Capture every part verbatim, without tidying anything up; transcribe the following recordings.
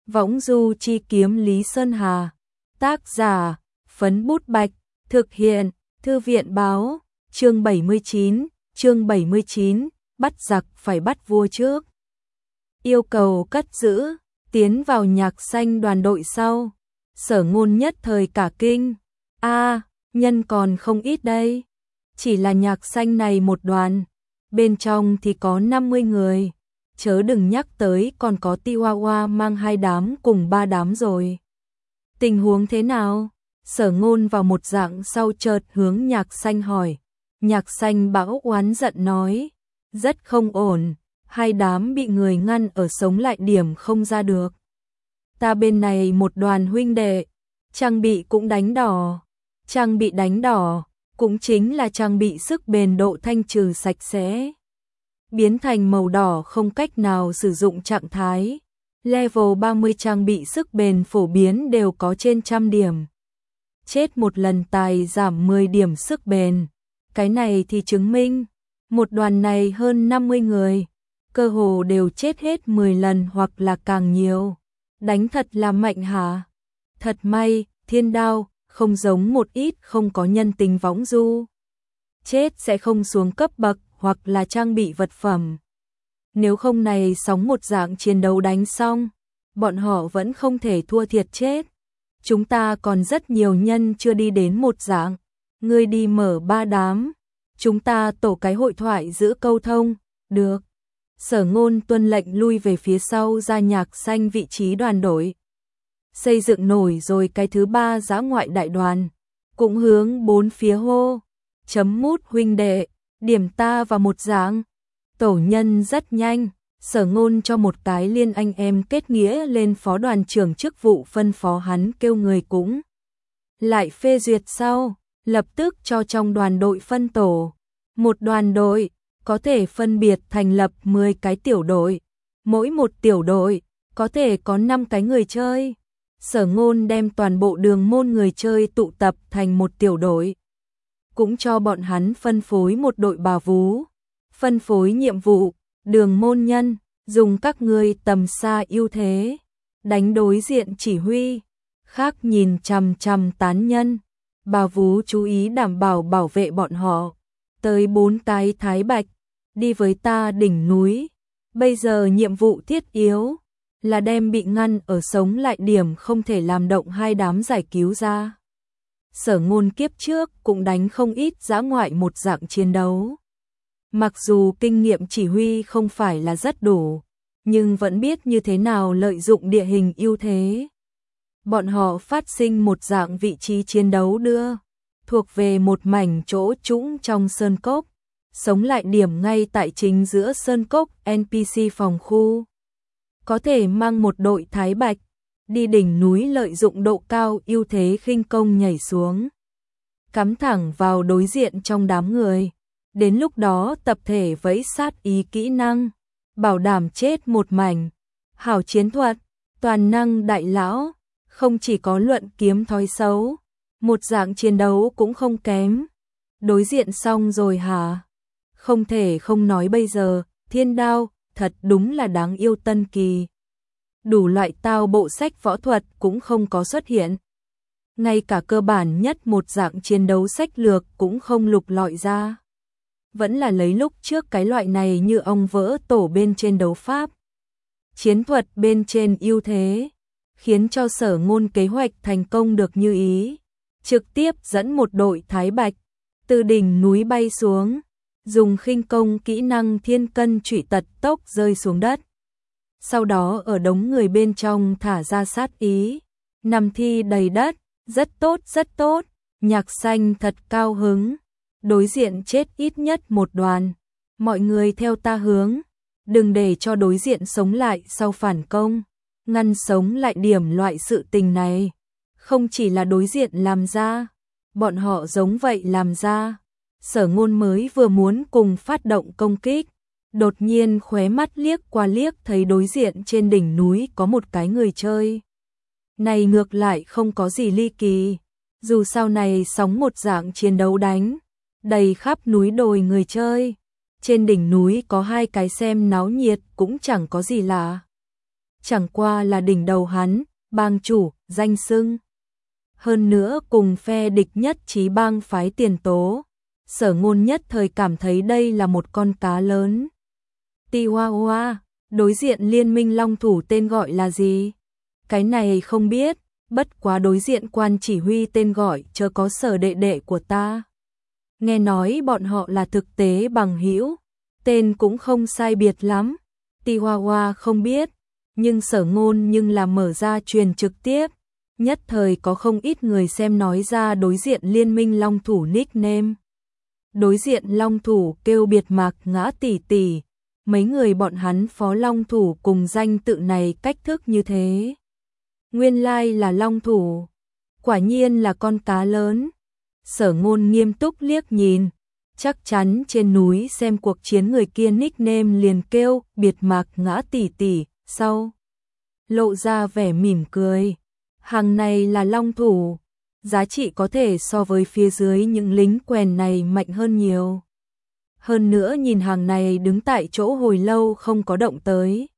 Võng du chi kiếm Lý Sơn Hà. Tác giả, Phấn Bút Bạch. Thực hiện, Thư viện báo. Chương bảy mươi chín, chương bảy mươi chín, bắt giặc phải bắt vua trước. Yêu cầu cất giữ, tiến vào nhạc xanh đoàn đội sau. Sở Ngôn nhất thời cả kinh. A, nhân còn không ít đây. Chỉ là nhạc xanh này một đoàn, bên trong thì có năm mươi người. Chớ đừng nhắc tới còn có Tiwawa mang hai đám cùng ba đám rồi. Tình huống thế nào? Sở Ngôn vào một dạng sau chợt hướng nhạc xanh hỏi. Nhạc xanh bão oán giận nói, rất không ổn, hai đám bị người ngăn ở sống lại điểm không ra được. Ta bên này một đoàn huynh đệ, trang bị cũng đánh đỏ. Trang bị đánh đỏ, cũng chính là trang bị sức bền độ thanh trừ sạch sẽ. Biến thành màu đỏ không cách nào sử dụng trạng thái. Level ba mươi trang bị sức bền phổ biến đều có trên trăm điểm. Chết một lần tài giảm mười điểm sức bền. Cái này thì chứng minh, một đoàn này hơn năm mươi người, cơ hồ đều chết hết mười lần hoặc là càng nhiều. Đánh thật là mạnh hả? Thật may, thiên đao, không giống một ít không có nhân tình võng du. Chết sẽ không xuống cấp bậc hoặc là trang bị vật phẩm. Nếu không này sóng một dạng chiến đấu đánh xong, bọn họ vẫn không thể thua thiệt chết. Chúng ta còn rất nhiều nhân chưa đi đến một dạng. Ngươi đi mở ba đám, chúng ta tổ cái hội thoại giữ câu thông, được. Sở Ngôn tuân lệnh lui về phía sau ra nhạc xanh vị trí đoàn đội. Xây dựng nổi rồi cái thứ ba dã ngoại đại đoàn, cũng hướng bốn phía hô. Chấm mút huynh đệ, điểm ta vào một dạng. Tổ nhân rất nhanh, Sở Ngôn cho một cái liên anh em kết nghĩa lên phó đoàn trưởng chức vụ phân phó hắn kêu người cũng. Lại phê duyệt sau, lập tức cho trong đoàn đội phân tổ. Một đoàn đội, có thể phân biệt thành lập mười cái tiểu đội. Mỗi một tiểu đội, có thể có năm cái người chơi. Sở Ngôn đem toàn bộ đường môn người chơi tụ tập thành một tiểu đội. Cũng cho bọn hắn phân phối một đội bà vú. Phân phối nhiệm vụ, đường môn nhân, dùng các ngươi tầm xa ưu thế. Đánh đối diện chỉ huy, khác nhìn chằm chằm tán nhân. Bà vú chú ý đảm bảo bảo vệ bọn họ. Tới bốn cái thái bạch, đi với ta đỉnh núi. Bây giờ nhiệm vụ thiết yếu là đem bị ngăn ở sống lại điểm không thể làm động hai đám giải cứu ra. Sở Ngôn kiếp trước cũng đánh không ít dã ngoại một dạng chiến đấu. Mặc dù kinh nghiệm chỉ huy không phải là rất đủ, nhưng vẫn biết như thế nào lợi dụng địa hình ưu thế. Bọn họ phát sinh một dạng vị trí chiến đấu đưa, thuộc về một mảnh chỗ trũng trong sơn cốc, sống lại điểm ngay tại chính giữa sơn cốc en pê xê phòng khu. Có thể mang một đội thái bạch, đi đỉnh núi lợi dụng độ cao ưu thế khinh công nhảy xuống. Cắm thẳng vào đối diện trong đám người. Đến lúc đó tập thể vẫy sát ý kỹ năng, bảo đảm chết một mảnh. Hảo chiến thuật, toàn năng đại lão, không chỉ có luận kiếm thói xấu, một dạng chiến đấu cũng không kém. Đối diện xong rồi hả? Không thể không nói bây giờ, thiên đao, thật đúng là đáng yêu tân kỳ. Đủ loại tao bộ sách võ thuật cũng không có xuất hiện. Ngay cả cơ bản nhất một dạng chiến đấu sách lược cũng không lục lọi ra. Vẫn là lấy lúc trước cái loại này như ông vỡ tổ bên trên đấu pháp. Chiến thuật bên trên ưu thế, khiến cho Sở Ngôn kế hoạch thành công được như ý. Trực tiếp dẫn một đội thái bạch, từ đỉnh núi bay xuống, dùng khinh công kỹ năng thiên cân trụy tật tốc rơi xuống đất. Sau đó ở đống người bên trong thả ra sát ý, nằm thi đầy đất, rất tốt rất tốt, nhạc xanh thật cao hứng. Đối diện chết ít nhất một đoàn, mọi người theo ta hướng, đừng để cho đối diện sống lại sau phản công, ngăn sống lại điểm loại sự tình này. Không chỉ là đối diện làm ra, bọn họ giống vậy làm ra. Sở Ngôn mới vừa muốn cùng phát động công kích, đột nhiên khóe mắt liếc qua liếc thấy đối diện trên đỉnh núi có một cái người chơi. Này ngược lại không có gì ly kỳ, dù sau này sóng một dạng chiến đấu đánh, đầy khắp núi đồi người chơi. Trên đỉnh núi có hai cái xem náo nhiệt cũng chẳng có gì lạ. chẳng qua là đỉnh đầu hắn, bang chủ, danh xưng. Hơn nữa cùng phe địch nhất trí bang phái Tiền Tố, Sở Ngôn nhất thời cảm thấy đây là một con cá lớn. Tiwawa, đối diện liên minh long thủ tên gọi là gì? Cái này không biết, bất quá đối diện quan chỉ huy tên gọi chớ có Sở đệ đệ của ta. Nghe nói bọn họ là thực tế bằng hữu, tên cũng không sai biệt lắm. Tiwawa không biết, nhưng Sở Ngôn nhưng là mở ra truyền trực tiếp, nhất thời có không ít người xem nói ra đối diện liên minh long thủ nickname. Đối diện long thủ kêu biệt mạc ngã tỷ tỷ, mấy người bọn hắn phó long thủ cùng danh tự này cách thức như thế. Nguyên lai là long thủ, quả nhiên là con cá lớn. Sở Ngôn nghiêm túc liếc nhìn, chắc chắn trên núi xem cuộc chiến người kia nickname liền kêu biệt mạc ngã tỷ tỷ, sau lộ ra vẻ mỉm cười. Hàng này là long thủ, giá trị có thể so với phía dưới những lính quèn này mạnh hơn nhiều. Hơn nữa nhìn hàng này đứng tại chỗ hồi lâu không có động tới,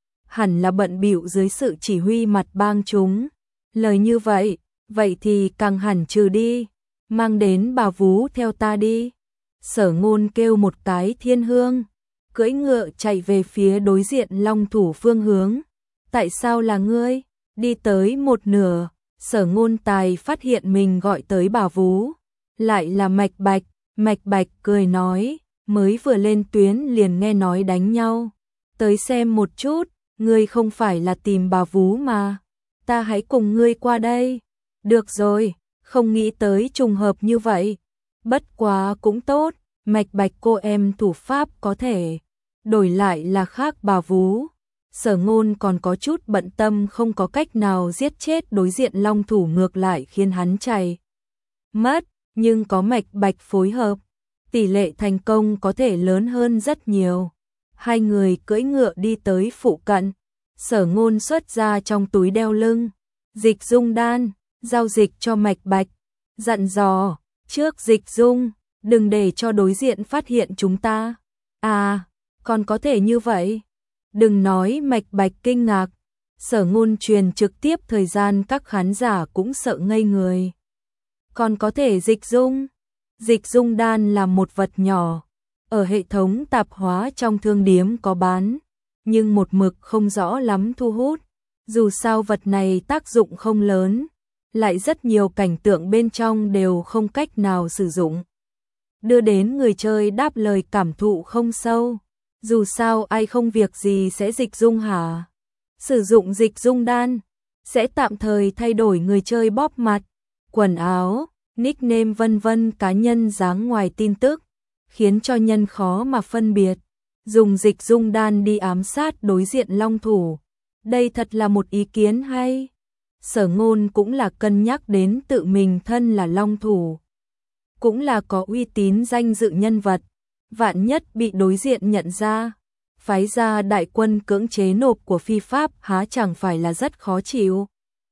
hẳn là bận bịu dưới sự chỉ huy mặt bang chúng. Lời như vậy, vậy thì càng hẳn trừ đi, mang đến bà vú theo ta đi. Sở Ngôn kêu một cái thiên hương, cưỡi ngựa chạy về phía đối diện long thủ phương hướng. Tại sao là ngươi? Đi tới một nửa, Sở Ngôn tài phát hiện mình gọi tới bà vú, lại là Mạch Bạch. Mạch Bạch cười nói, mới vừa lên tuyến liền nghe nói đánh nhau, tới xem một chút, ngươi không phải là tìm bà vú mà, ta hãy cùng ngươi qua đây. Được rồi, không nghĩ tới trùng hợp như vậy, bất quá cũng tốt. Mạch Bạch cô em thủ pháp có thể đổi lại là khác bà vú. Sở Ngôn còn có chút bận tâm không có cách nào giết chết đối diện long thủ, ngược lại khiến hắn chạy mất, nhưng có Mạch Bạch phối hợp, tỷ lệ thành công có thể lớn hơn rất nhiều. Hai người cưỡi ngựa đi tới phụ cận, Sở Ngôn xuất ra trong túi đeo lưng dịch dung đan, giao dịch cho Mạch Bạch, dặn dò, trước dịch dung, đừng để cho đối diện phát hiện chúng ta. À, còn có thể như vậy? Đừng nói Mạch Bạch kinh ngạc, Sở Ngôn truyền trực tiếp thời gian các khán giả cũng sợ ngây người. Còn có thể dịch dung? Dịch dung đan là một vật nhỏ, ở hệ thống tạp hóa trong thương điếm có bán, nhưng một mực không rõ lắm thu hút. Dù sao vật này tác dụng không lớn, lại rất nhiều cảnh tượng bên trong đều không cách nào sử dụng, đưa đến người chơi đáp lời cảm thụ không sâu. Dù sao ai không việc gì sẽ dịch dung hả? Sử dụng dịch dung đan sẽ tạm thời thay đổi người chơi bóp mặt, quần áo, nickname vân vân cá nhân dáng ngoài tin tức, khiến cho nhân khó mà phân biệt. Dùng dịch dung đan đi ám sát đối diện long thủ, đây thật là một ý kiến hay. Sở Ngôn cũng là cân nhắc đến tự mình thân là long thủ, cũng là có uy tín danh dự nhân vật, vạn nhất bị đối diện nhận ra, phái ra đại quân cưỡng chế nộp của phi pháp há chẳng phải là rất khó chịu.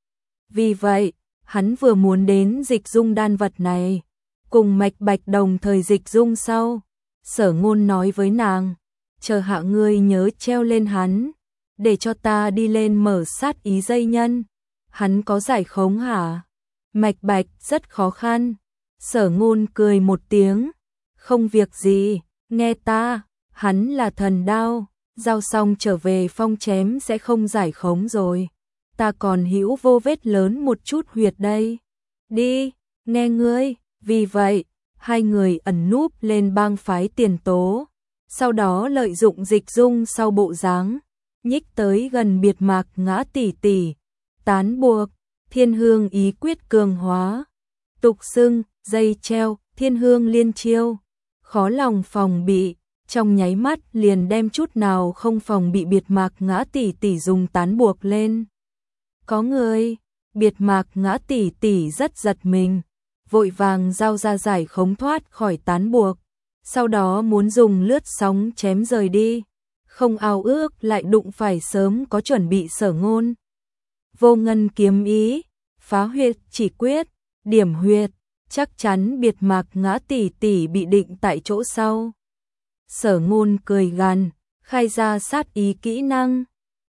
Vì vậy, hắn vừa muốn đến dịch dung đan vật này, cùng Mạch Bạch đồng thời dịch dung sau. Sở Ngôn nói với nàng, chờ hạ ngươi nhớ treo lên hắn, để cho ta đi lên mở sát ý dây nhân. Hắn có giải khống hả? Mạch Bạch rất khó khăn. Sở Ngôn cười một tiếng, không việc gì, nghe ta, hắn là thần đao, giao xong trở về phong chém sẽ không giải khống rồi. Ta còn hữu vô vết lớn một chút huyệt đây. Đi, nghe ngươi. Vì vậy, hai người ẩn núp lên bang phái Tiền Tố, sau đó lợi dụng dịch dung sau bộ dáng, nhích tới gần biệt mạc ngã tỷ tỷ, tán buộc, thiên hương ý quyết cường hóa, tục xưng, dây treo, thiên hương liên chiêu, khó lòng phòng bị, trong nháy mắt liền đem chút nào không phòng bị biệt mạc ngã tỷ tỷ dùng tán buộc lên. Có người, biệt mạc ngã tỷ tỷ rất giật mình, vội vàng giao ra giải khống thoát khỏi tán buộc, sau đó muốn dùng lướt sóng chém rời đi, không ao ước lại đụng phải sớm có chuẩn bị Sở Ngôn. Vô ngân kiếm ý, phá huyệt chỉ quyết, điểm huyệt, chắc chắn biệt mạc ngã tỷ tỷ bị định tại chỗ sau. Sở Ngôn cười gằn, khai ra sát ý kỹ năng,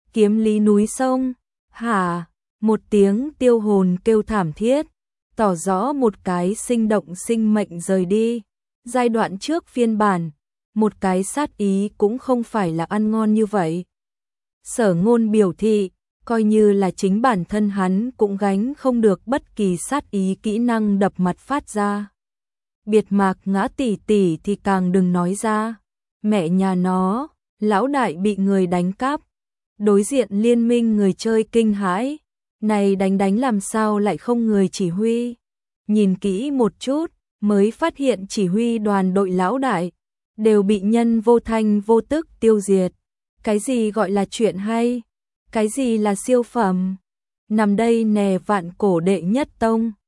kiếm lý núi sông, hả? Một tiếng tiêu hồn kêu thảm thiết, tỏ rõ một cái sinh động sinh mệnh rời đi. Giai đoạn trước phiên bản, một cái sát ý cũng không phải là ăn ngon như vậy. Sở Ngôn biểu thị, coi như là chính bản thân hắn cũng gánh không được bất kỳ sát ý kỹ năng đập mặt phát ra. Biệt Mạc Ngã tỷ tỷ thì càng đừng nói ra. Mẹ nhà nó, lão đại bị người đánh cắp. Đối diện liên minh người chơi kinh hãi. Này đánh đánh làm sao lại không người chỉ huy. Nhìn kỹ một chút, mới phát hiện chỉ huy đoàn đội lão đại đều bị nhân vô thanh vô tức tiêu diệt. Cái gì gọi là chuyện hay? Cái gì là siêu phẩm? Nằm đây nè vạn cổ đệ nhất tông.